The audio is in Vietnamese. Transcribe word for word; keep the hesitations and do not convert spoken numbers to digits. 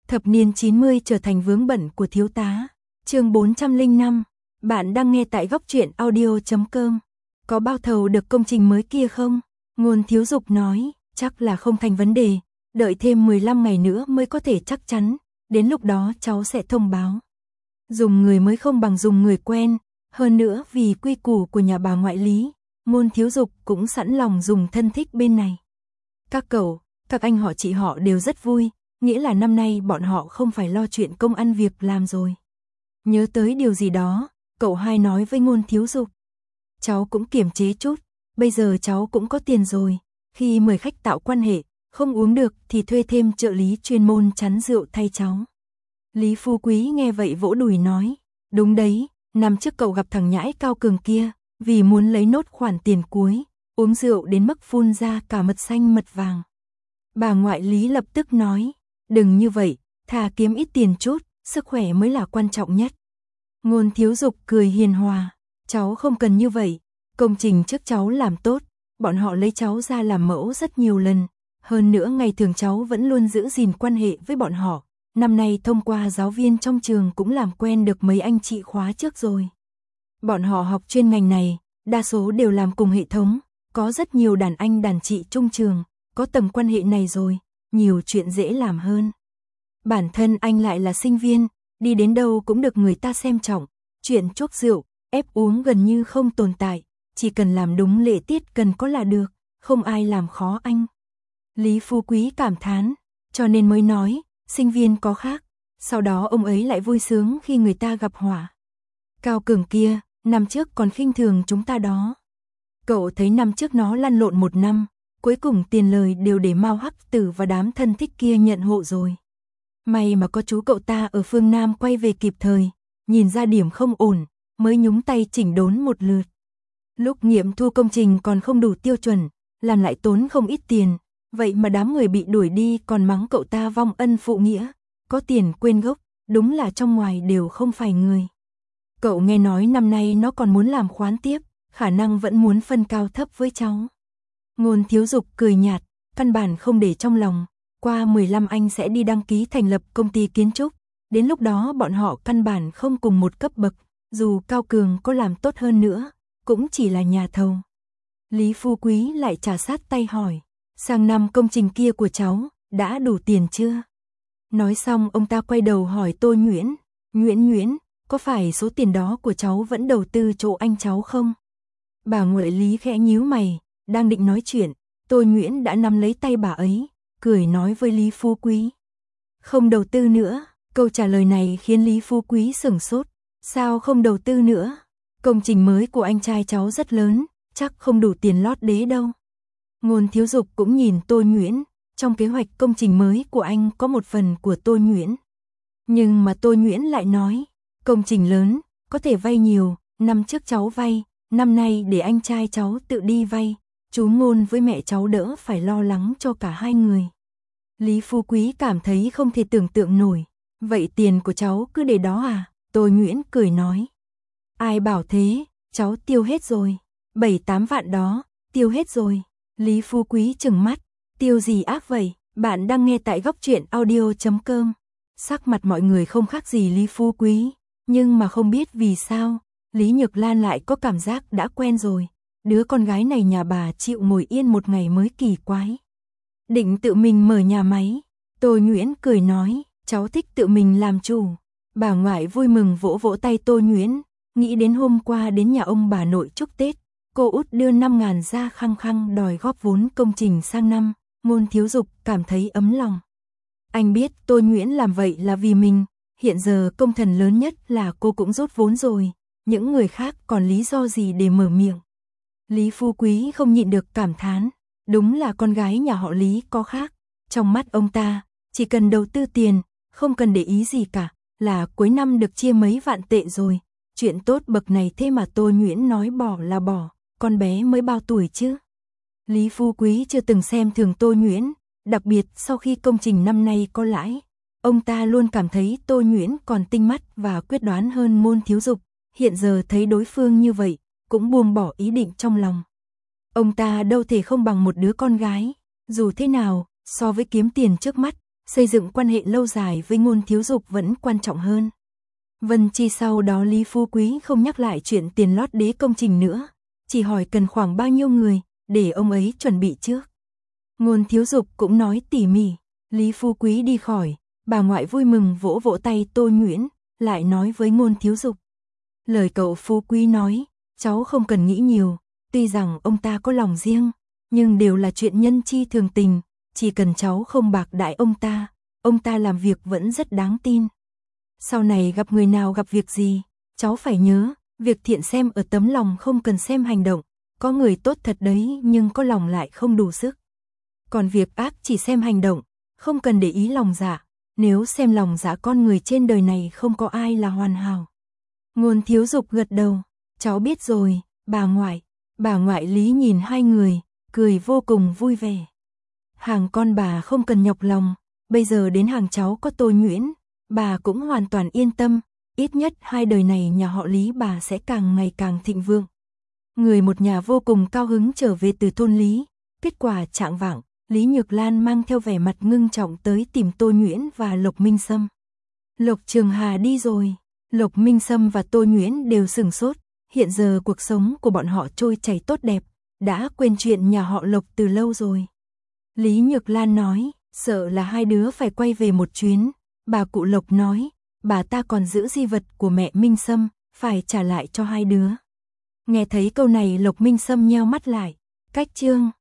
Thập niên chín mươi trở thành vướng bận của thiếu tá. Chương bốn trăm lẻ năm. Bạn đang nghe tại góc truyện audio chấm com. Có bao thầu được công trình mới kia không? Ngôn Thiếu Dục nói, chắc là không thành vấn đề, đợi thêm mười lăm ngày nữa mới có thể chắc chắn, đến lúc đó cháu sẽ thông báo. Dùng người mới không bằng dùng người quen, hơn nữa vì quy củ của nhà bà ngoại Lý, Ngôn Thiếu Dục cũng sẵn lòng dùng thân thích bên này. Các cậu, các anh họ chị họ đều rất vui, nghĩa là năm nay bọn họ không phải lo chuyện công ăn việc làm rồi. Nhớ tới điều gì đó, cậu hai nói với Ngôn Thiếu Dục. Cháu cũng kiềm chế chút, bây giờ cháu cũng có tiền rồi, khi mời khách tạo quan hệ, không uống được thì thuê thêm trợ lý chuyên môn chắn rượu thay cháu. Lý Phu Quý nghe vậy vỗ đùi nói, đúng đấy, năm trước cậu gặp thằng nhãi Cao Cường kia, vì muốn lấy nốt khoản tiền cuối, uống rượu đến mức phun ra cả mật xanh mật vàng. Bà ngoại Lý lập tức nói, đừng như vậy, thà kiếm ít tiền chút, sức khỏe mới là quan trọng nhất. Ngôn Thiếu Dục cười hiền hòa, cháu không cần như vậy, công trình trước cháu làm tốt, bọn họ lấy cháu ra làm mẫu rất nhiều lần, hơn nữa ngày thường cháu vẫn luôn giữ gìn quan hệ với bọn họ, năm nay thông qua giáo viên trong trường cũng làm quen được mấy anh chị khóa trước rồi. Bọn họ học chuyên ngành này, đa số đều làm cùng hệ thống, có rất nhiều đàn anh đàn chị trung trường, có tầng quan hệ này rồi, nhiều chuyện dễ làm hơn. Bản thân anh lại là sinh viên, đi đến đâu cũng được người ta xem trọng, chuyện chuốc rượu, ép uống gần như không tồn tại, chỉ cần làm đúng lễ tiết cần có là được, không ai làm khó anh. Lý Phu Quý cảm thán, cho nên mới nói, sinh viên có khác, sau đó ông ấy lại vui sướng khi người ta gặp họa. Cao Cường kia, năm trước còn khinh thường chúng ta đó. Cậu thấy năm trước nó lăn lộn một năm, cuối cùng tiền lời đều để Mao Hắc Tử và đám thân thích kia nhận hộ rồi. May mà có chú cậu ta ở phương Nam quay về kịp thời, nhìn ra điểm không ổn, mới nhúng tay chỉnh đốn một lượt. Lúc nghiệm thu công trình còn không đủ tiêu chuẩn, làm lại tốn không ít tiền, vậy mà đám người bị đuổi đi còn mắng cậu ta vong ân phụ nghĩa, có tiền quên gốc, đúng là trong ngoài đều không phải người. Cậu nghe nói năm nay nó còn muốn làm khoán tiếp, khả năng vẫn muốn phân cao thấp với cháu. Ngôn Thiếu Dục cười nhạt, căn bản không để trong lòng, qua mười lăm anh sẽ đi đăng ký thành lập công ty kiến trúc, đến lúc đó bọn họ căn bản không cùng một cấp bậc, dù Cao Cường có làm tốt hơn nữa, cũng chỉ là nhà thầu. Lý Phu Quý lại trà sát tay hỏi, sang năm công trình kia của cháu, đã đủ tiền chưa? Nói xong ông ta quay đầu hỏi Tô Nhuyễn, Nhuyễn Nhuyễn, có phải số tiền đó của cháu vẫn đầu tư chỗ anh cháu không? Bà ngoại Lý khẽ nhíu mày, đang định nói chuyện, Tô Nhuyễn đã nắm lấy tay bà ấy, cười nói với Lý Phu Quý. Không đầu tư nữa, câu trả lời này khiến Lý Phu Quý sửng sốt, sao không đầu tư nữa? Công trình mới của anh trai cháu rất lớn, chắc không đủ tiền lót đế đâu. Ngôn Thiếu Dục cũng nhìn Tô Nhuyễn, trong kế hoạch công trình mới của anh có một phần của Tô Nhuyễn. Nhưng mà Tô Nhuyễn lại nói, công trình lớn, có thể vay nhiều, năm trước cháu vay, năm nay để anh trai cháu tự đi vay, chú Ngôn với mẹ cháu đỡ phải lo lắng cho cả hai người. Lý Phu Quý cảm thấy không thể tưởng tượng nổi, vậy tiền của cháu cứ để đó à? Tô Nhuyễn cười nói. Ai bảo thế, cháu tiêu hết rồi, bảy tám vạn đó, tiêu hết rồi. Lý Phu Quý trừng mắt, tiêu gì ác vậy, bạn đang nghe tại góc truyện audio chấm com. Sắc mặt mọi người không khác gì Lý Phu Quý, nhưng mà không biết vì sao, Lý Nhược Lan lại có cảm giác đã quen rồi, đứa con gái này nhà bà chịu ngồi yên một ngày mới kỳ quái. Định tự mình mở nhà máy, Tô Nhuyễn cười nói, cháu thích tự mình làm chủ. Bà ngoại vui mừng vỗ vỗ tay Tô Nhuyễn, nghĩ đến hôm qua đến nhà ông bà nội chúc Tết, cô út đưa năm ngàn ra khăng khăng đòi góp vốn công trình sang năm, Ngôn Thiếu Dục cảm thấy ấm lòng. Anh biết Tô Nhuyễn làm vậy là vì mình, hiện giờ công thần lớn nhất là cô cũng rút vốn rồi, những người khác còn lý do gì để mở miệng. Lý Phu Quý không nhịn được cảm thán, đúng là con gái nhà họ Lý có khác, trong mắt ông ta, chỉ cần đầu tư tiền, không cần để ý gì cả, là cuối năm được chia mấy vạn tệ rồi, chuyện tốt bậc này thế mà Tô Nhuyễn nói bỏ là bỏ, con bé mới bao tuổi chứ. Lý Phu Quý chưa từng xem thường Tô Nhuyễn, đặc biệt sau khi công trình năm nay có lãi, ông ta luôn cảm thấy Tô Nhuyễn còn tinh mắt và quyết đoán hơn Ngôn Thiếu Dục, hiện giờ thấy đối phương như vậy, cũng buông bỏ ý định trong lòng. Ông ta đâu thể không bằng một đứa con gái, dù thế nào, so với kiếm tiền trước mắt, xây dựng quan hệ lâu dài với Ngôn Thiếu Dục vẫn quan trọng hơn. Vân Chi sau đó Lý Phú Quý không nhắc lại chuyện tiền lót đế công trình nữa, chỉ hỏi cần khoảng bao nhiêu người, để ông ấy chuẩn bị trước. Ngôn Thiếu Dục cũng nói tỉ mỉ, Lý Phú Quý đi khỏi, bà ngoại vui mừng vỗ vỗ tay Tô Nhuyễn, lại nói với Ngôn Thiếu Dục. Lời cậu Phú Quý nói, cháu không cần nghĩ nhiều, tuy rằng ông ta có lòng riêng, nhưng đều là chuyện nhân chi thường tình, chỉ cần cháu không bạc đãi ông ta, ông ta làm việc vẫn rất đáng tin. Sau này gặp người nào gặp việc gì, cháu phải nhớ, việc thiện xem ở tấm lòng không cần xem hành động, có người tốt thật đấy nhưng có lòng lại không đủ sức. Còn việc ác chỉ xem hành động, không cần để ý lòng dạ, nếu xem lòng dạ con người trên đời này không có ai là hoàn hảo. Ngôn Thiếu Dục gật đầu, cháu biết rồi, bà ngoại. Bà ngoại Lý nhìn hai người, cười vô cùng vui vẻ. Hàng con bà không cần nhọc lòng, bây giờ đến hàng cháu có Tô Nhuyễn, bà cũng hoàn toàn yên tâm, ít nhất hai đời này nhà họ Lý bà sẽ càng ngày càng thịnh vượng. Người một nhà vô cùng cao hứng trở về từ thôn Lý, kết quả trạng vạng, Lý Nhược Lan mang theo vẻ mặt ngưng trọng tới tìm Tô Nhuyễn và Lộc Minh Sâm. Lộc Trường Hà đi rồi, Lộc Minh Sâm và Tô Nhuyễn đều sửng sốt, hiện giờ cuộc sống của bọn họ trôi chảy tốt đẹp, đã quên chuyện nhà họ Lộc từ lâu rồi. Lý Nhược Lan nói, sợ là hai đứa phải quay về một chuyến, bà cụ Lộc nói, bà ta còn giữ di vật của mẹ Minh Sâm, phải trả lại cho hai đứa. Nghe thấy câu này Lộc Minh Sâm nheo mắt lại, cách chương